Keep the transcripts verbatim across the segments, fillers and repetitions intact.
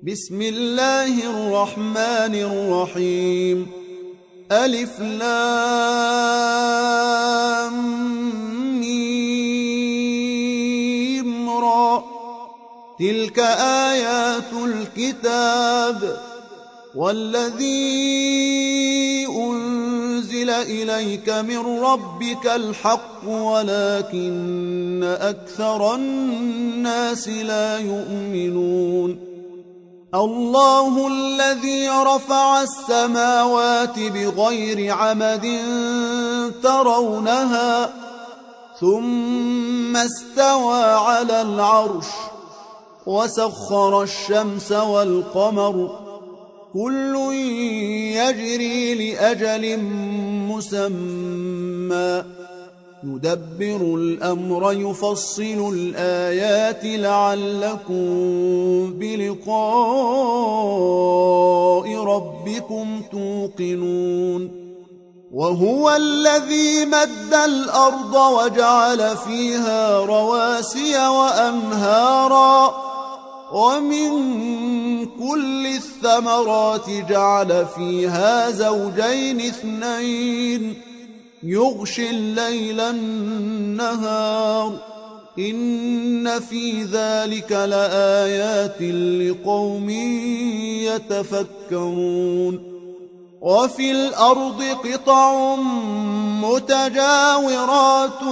بسم الله الرحمن الرحيم. ألف لام ميم را. تلك آيات الكتاب والذي أنزل إليك من ربك الحق ولكن أكثر الناس لا يؤمنون. الله الذي رفع السماوات بغير عمد ترونها ثم استوى على العرش وسخر الشمس والقمر كل يجري لأجل مسمى يدبر الأمر يفصل الآيات لعلكم بلقاء ربكم توقنون. وهو الذي مد الأرض وجعل فيها رواسي وأنهارا ومن كل الثمرات جعل فيها زوجين اثنين يغشي الليل النهار إن في ذلك لآيات لقوم يتفكرون. وفي الأرض قطع متجاورات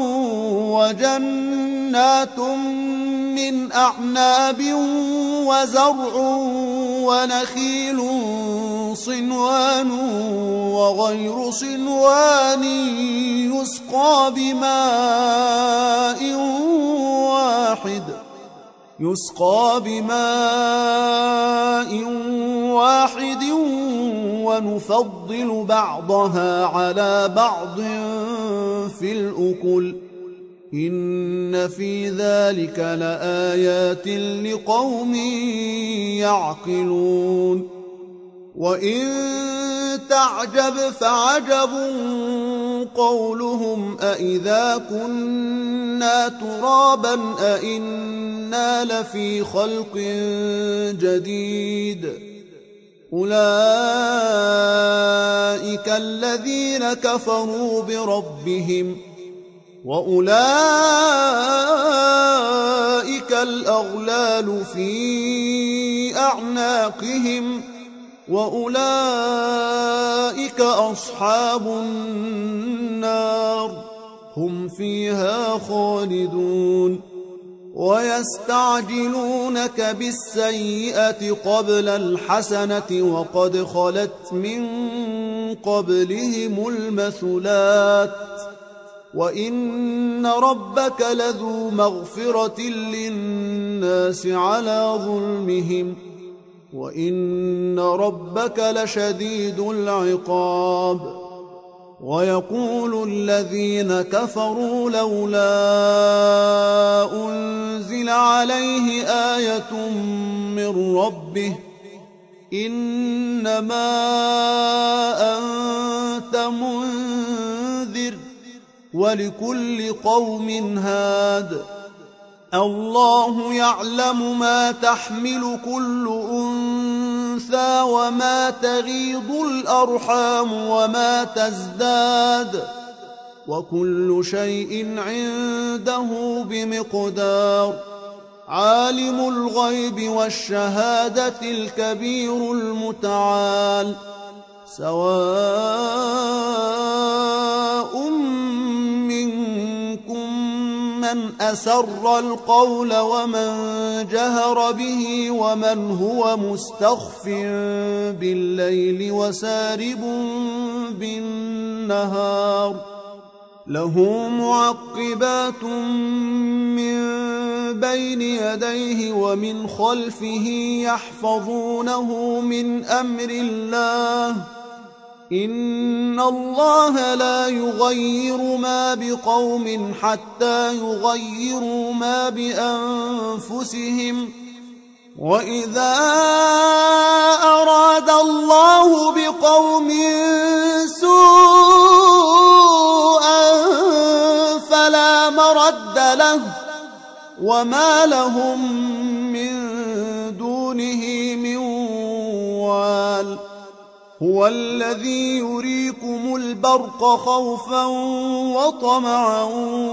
وجنات من أعناب وزرع ونخيل صنوان وغير صنوان يسقى بماء واحد يسقى بماء واحد ونفضل بعضها على بعض في الأكل إن في ذلك لآيات لقوم يعقلون. وإن تعجب فعجب قولهم أإذا كنا ترابا أإنا لفي خلق جديد أولئك الذين كفروا بربهم وأولئك الأغلال في أعناقهم وأولئك أصحاب النار هم فيها خالدون. ويستعجلونك بالسيئة قبل الحسنة وقد خلت من قبلهم المثلات وإن ربك لذو مغفرة للناس على ظلمهم وإن ربك لشديد العقاب. ويقول الذين كفروا لولا أنزل عليه آية من ربه إنما أنت منذر ولكل قوم هاد الله يعلم ما تحمل كل أنثى وما تغيض الأرحام وما تزداد وكل شيء عنده بمقدار. عالم الغيب والشهادة الكبير المتعال سواء من أسر القول ومن جهر به ومن هو مستخف بالليل وسارب بالنهار له معقبات من بين يديه ومن خلفه يحفظونه من أمر الله إن الله لا يغير ما بقوم حتى يغيروا ما بأنفسهم وإذا أراد الله بقوم سوءا فلا مرد له وما لهم من دونه من وال هو الذي يريكم البرق خوفا وطمعا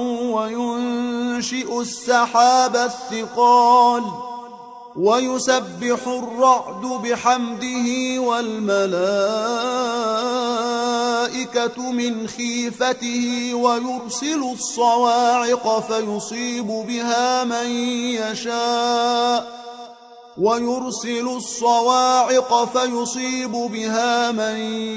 وينشئ السحاب الثقال ويسبح الرعد بحمده والملائكة من خيفته ويرسل الصواعق فيصيب بها من يشاء ويرسل الصواعق فيصيب بها من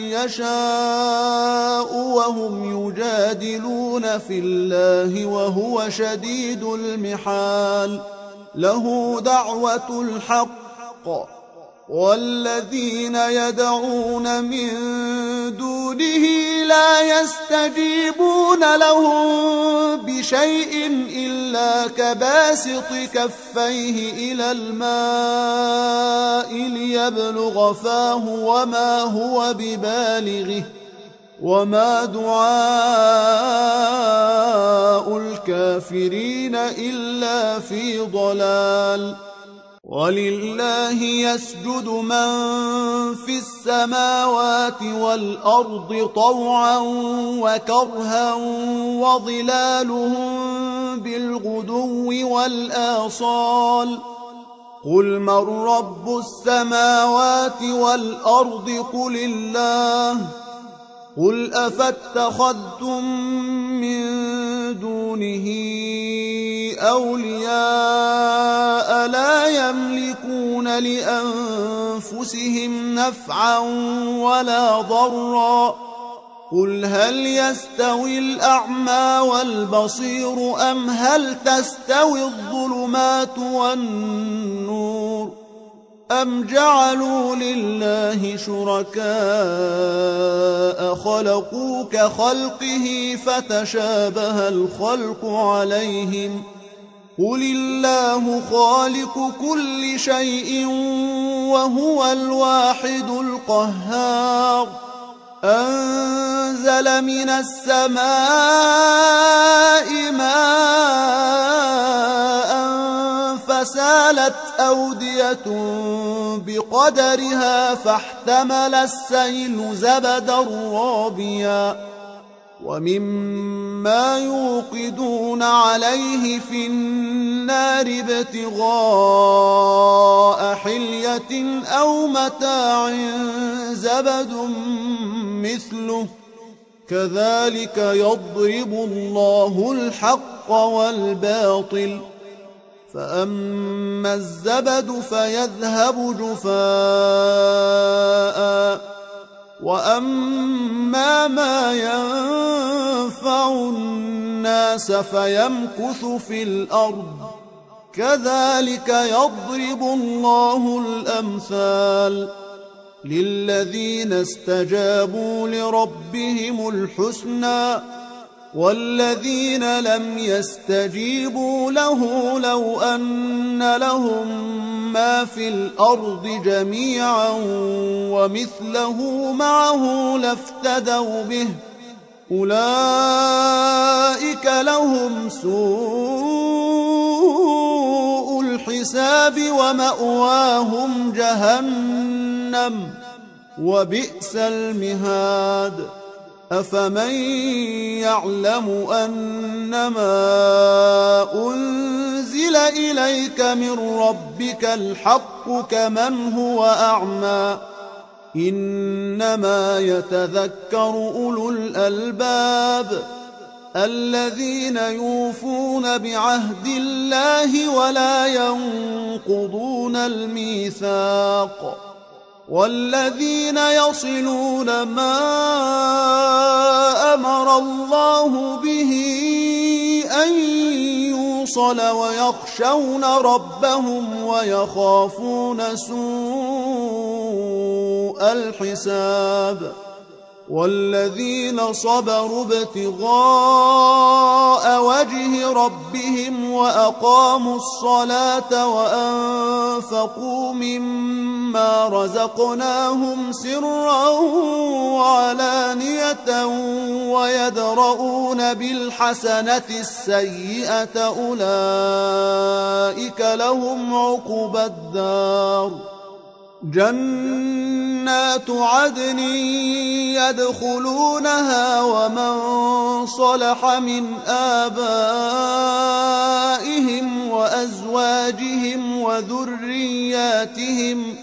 يشاء وهم يجادلون في الله وهو شديد المحال له دعوة الحق والذين يدعون من دونه لا يستجيبون لهم بشيء إلا كباسط كفيه إلى الماء ليبلغ فاه وما هو ببالغه وما دعاء الكافرين إلا في ضلال ولله يسجد من في السماوات والأرض طوعا وكرها وظلالهم بالغدو والآصال قل من رب السماوات والأرض قل الله قل أفاتخذتم من دونه أولياء لا يملكون لأنفسهم نفعا ولا ضرا قل هل يستوي الأعمى والبصير أم هل تستوي الظلمات والنور أم جعلوا لله شركاء خلقوا كخلقه فتشابه الخلق عليهم قل الله خالق كل شيء وهو الواحد القهار أنزل من السماء ماء فسالت أودية بقدرها فاحتمل السيل زبدا رابيا ومما يوقدون عليه في النار ابتغاء حلية أو متاع زبد مثله كذلك يضرب الله الحق والباطل فأما الزبد فيذهب جفاء وأما ما ينفع الناس فيمكث في الأرض كذلك يضرب الله الأمثال للذين استجابوا لربهم الحسنى والذين لم يستجيبوا له لو أن لهم ما في الأرض جميعا ومثله معه لافتدوا به أولئك لهم سوء الحساب ومأواهم جهنم وبئس المهاد أفمن يعلم أنما أنزل إليك من ربك الحق كمن هو أعمى إنما يتذكر أولو الألباب الذين يوفون بعهد الله ولا ينقضون الميثاق والذين يصلون ما أمر الله به أن يوصل ويخشون ربهم ويخافون سوء الحساب والذين صبروا ابتغاء وجه ربهم وأقاموا الصلاة وأنفقوا مما رزقناهم سرا وعلانية ويدرؤون بالحسنة السيئة أولئك لهم عقبى الدار جنات عدن يدخلونها ومن صلح من آبائهم وأزواجهم وذرياتهم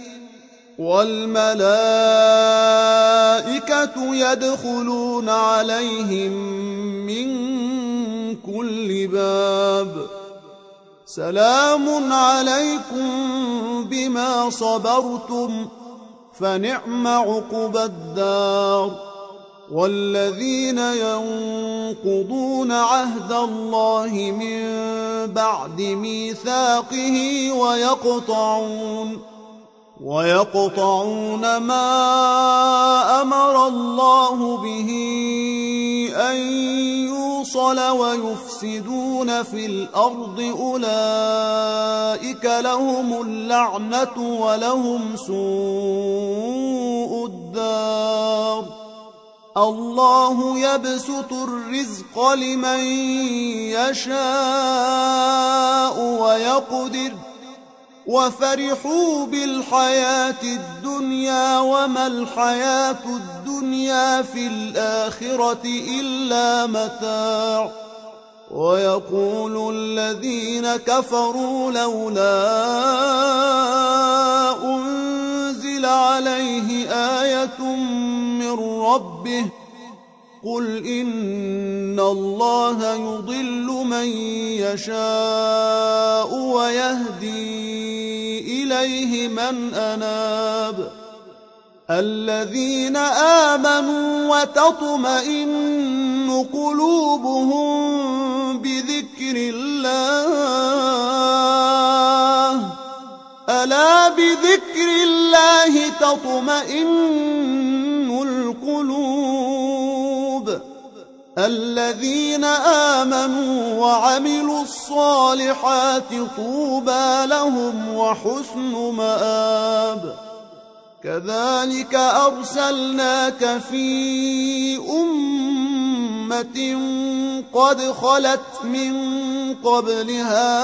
والملائكة يدخلون عليهم من كل باب سلام عليكم بما صبرتم فنعم عقبى الدار والذين ينقضون عهد الله من بعد ميثاقه ويقطعون ويقطعون ما أمر الله به أن يوصل ويفسدون في الأرض أولئك لهم اللعنة ولهم سوء الدار الله يبسط الرزق لمن يشاء ويقدر وفرحوا بالحياة الدنيا وما الحياة الدنيا في الآخرة إلا متاع ويقول الذين كفروا لولا أنزل عليه آية من ربه قل إن الله يضل من يشاء ويهدي إليه من أناب الذين آمنوا وتطمئن قلوبهم بذكر الله ألا بذكر الله تطمئن القلوب الذين آمنوا وعملوا الصالحات طوبى لهم وحسن مآب كذلك أرسلناك في أمة قد خلت من قبلها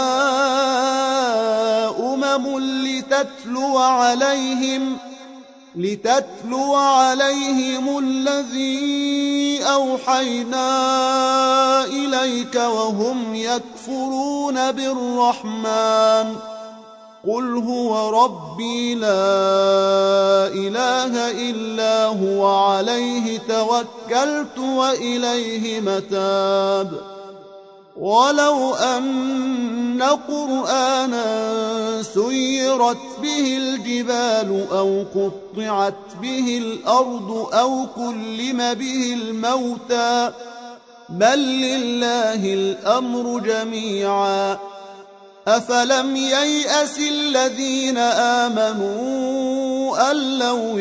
أمم لتتلو عليهم لتتلو عليهم الذي أوحينا إليك وهم يكفرون بالرحمن قل هو ربي لا إله إلا هو عليه توكلت وإليه متاب ولو أن قرآنا سيرت به الجبال أو قطعت به الأرض أو كلم به الموتى بل لله الأمر جميعا أفلم ييأس الذين آمنوا أن لو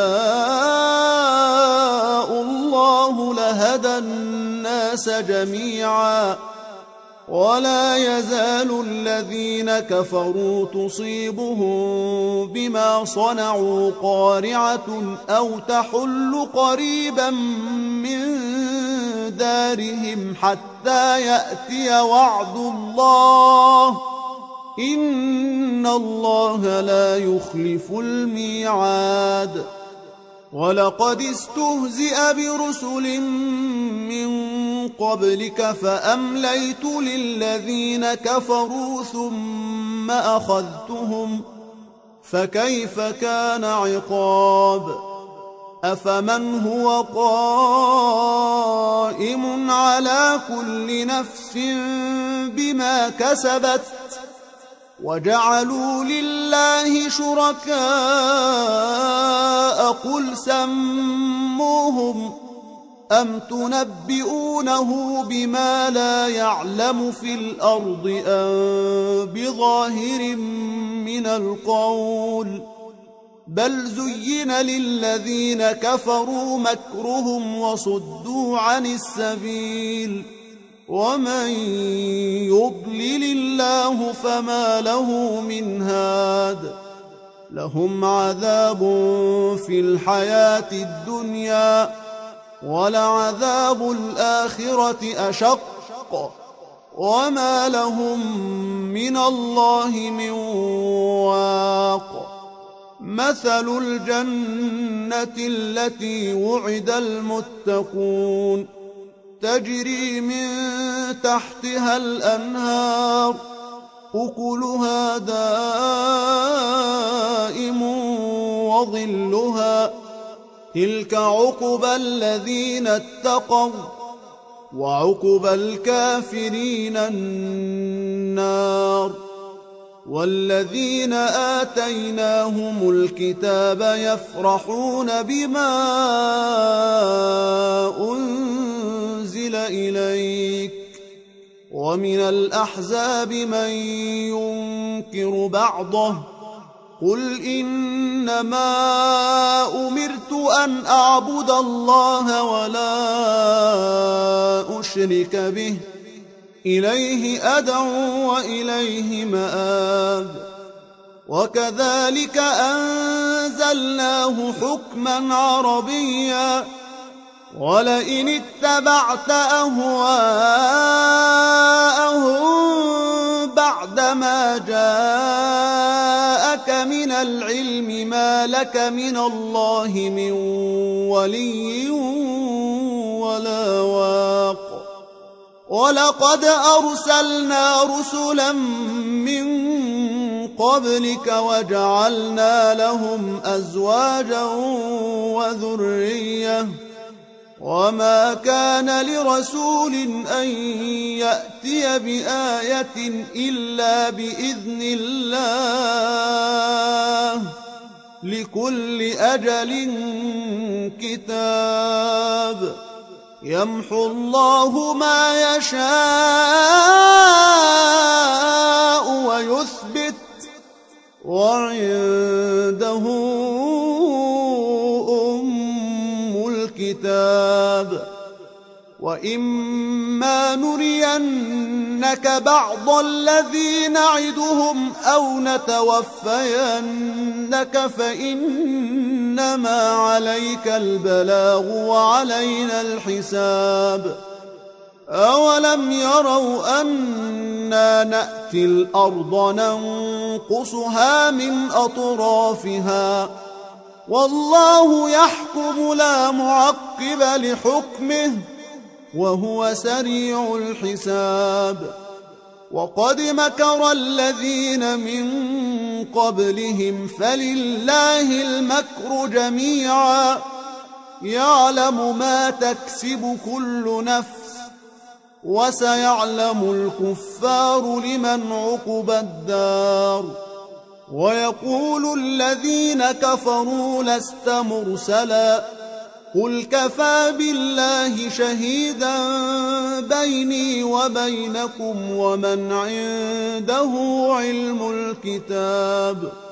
يشاء الله لهدى الناس جميعا ولا يزال الذين كفروا تصيبهم بما صنعوا قارعة أو تحل قريبا من دارهم حتى يأتي وعد الله إن الله لا يخلف الميعاد ولقد استهزئ برسل من قبلك فأمليت للذين كفروا ثم أخذتهم فكيف كان عقاب أفمن هو قائم على كل نفس بما كسبت وجعلوا لله شركاء قل سموهم أم تنبئونه بما لا يعلم في الأرض أم بظاهر من القول بل زين للذين كفروا مكرهم وصدوا عن السبيل ومن يضلل الله فما له من هاد لهم عذاب في الحياة الدنيا ولعذاب الآخرة أشق وما لهم من الله من واق مثل الجنة التي وعد المتقون تجري من تحتها الأنهار أكلها دائم وظلها تلك عقبى الذين اتقوا وعقبى الكافرين النار والذين آتيناهم الكتاب يفرحون بما أنزل إليك ومن الأحزاب من ينكر بعضه قل إنما أمرت أن أعبد الله ولا أشرك به إليه أدعو وإليه مآب وكذلك أنزلناه حكما عربيا ولئن اتبعت أهواءهم بعدما جاءك من العلم ما لك من الله من ولي ولا واق ولقد أرسلنا رسلا من قبلك وجعلنا لهم أزواجا وذرية وما كان لرسول أن يأتي بآية إلا بإذن الله لكل أجل كتاب يمحو الله ما يشاء ويثبت وعنده أم الكتاب وإما نرينك بعض الذي نعدهم أو نتوفينك فإنما عليك البلاغ وعلينا الحساب أولم يروا أنا نأتي الأرض ننقصها من أطرافها والله يحكم لا معقب لحكمه وهو سريع الحساب وقد مكر الذين من قبلهم فلله المكر جميعا يعلم ما تكسب كل نفس وسيعلم الكفار لمن عقبى الدار ويقول الذين كفروا لست مرسلا قل كفى بالله شهيدا بيني وبينكم ومن عنده علم الكتاب